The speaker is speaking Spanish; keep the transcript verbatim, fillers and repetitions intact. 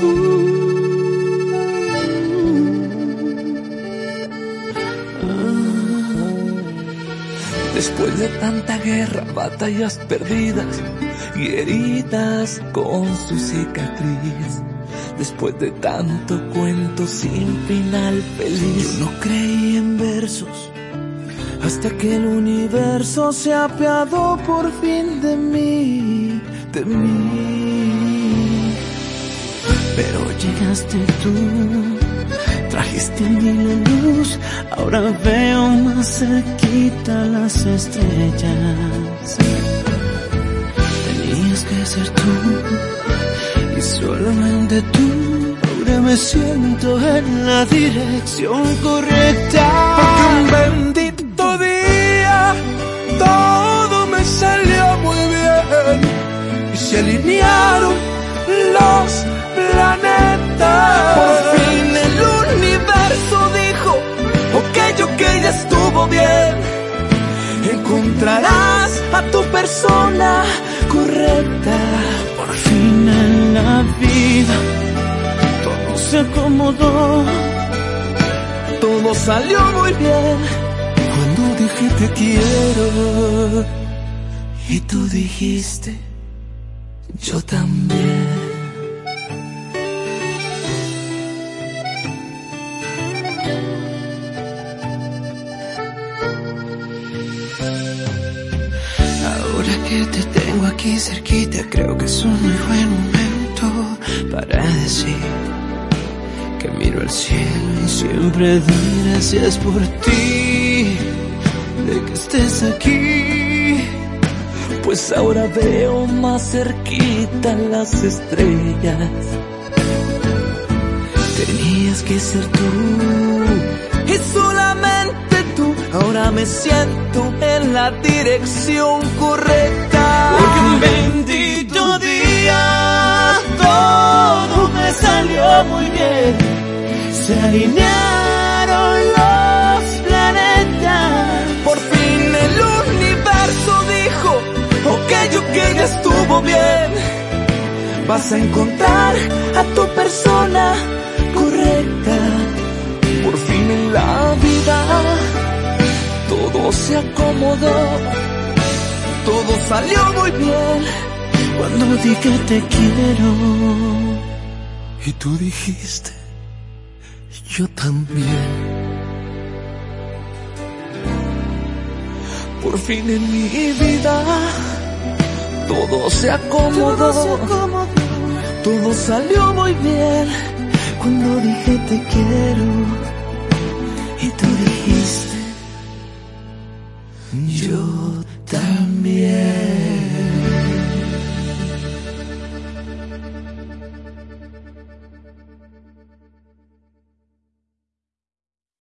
Después de tanta guerra, batallas perdidas y heridas con su cicatriz, después de tanto cuento sin final feliz, yo no creí en versos hasta que el universo se apiadó por fin de mí, de mí. Pero llegaste tú, trajiste en mí la luz, ahora veo más cerquita las estrellas. Tenías que ser tú, y solamente tú. Ahora me siento en la dirección correcta. Porque un bendito día todo me salió muy bien y se alinearon los planetas. Por fin el universo dijo, ok, ok, ya estuvo bien. Encontrarás a tu persona correcta. Por fin en la vida todo se acomodó, todo salió muy bien. Cuando dije te quiero y tú dijiste yo también. Ahora que te tengo aquí cerquita, creo que es un muy buen momento para decir que miro al cielo y siempre doy gracias por ti, de que estés aquí. Pues ahora veo más cerquita las estrellas. Tenías que ser tú, y solamente tú. Ahora me siento en la dirección correcta. Porque un bendito día todo me salió muy bien. Se alinearon los planetas. Por fin el universo dijo, ok, ok, ya estuvo bien. Vas a encontrar a tu persona correcta. Por fin en la vida todo se acomodó, todo salió muy bien. Cuando dije te quiero y tú dijiste yo también. Por fin en mi vida todo se acomodó, todo se acomodó, todo salió muy bien. Cuando dije te quiero y tú dijiste yo también.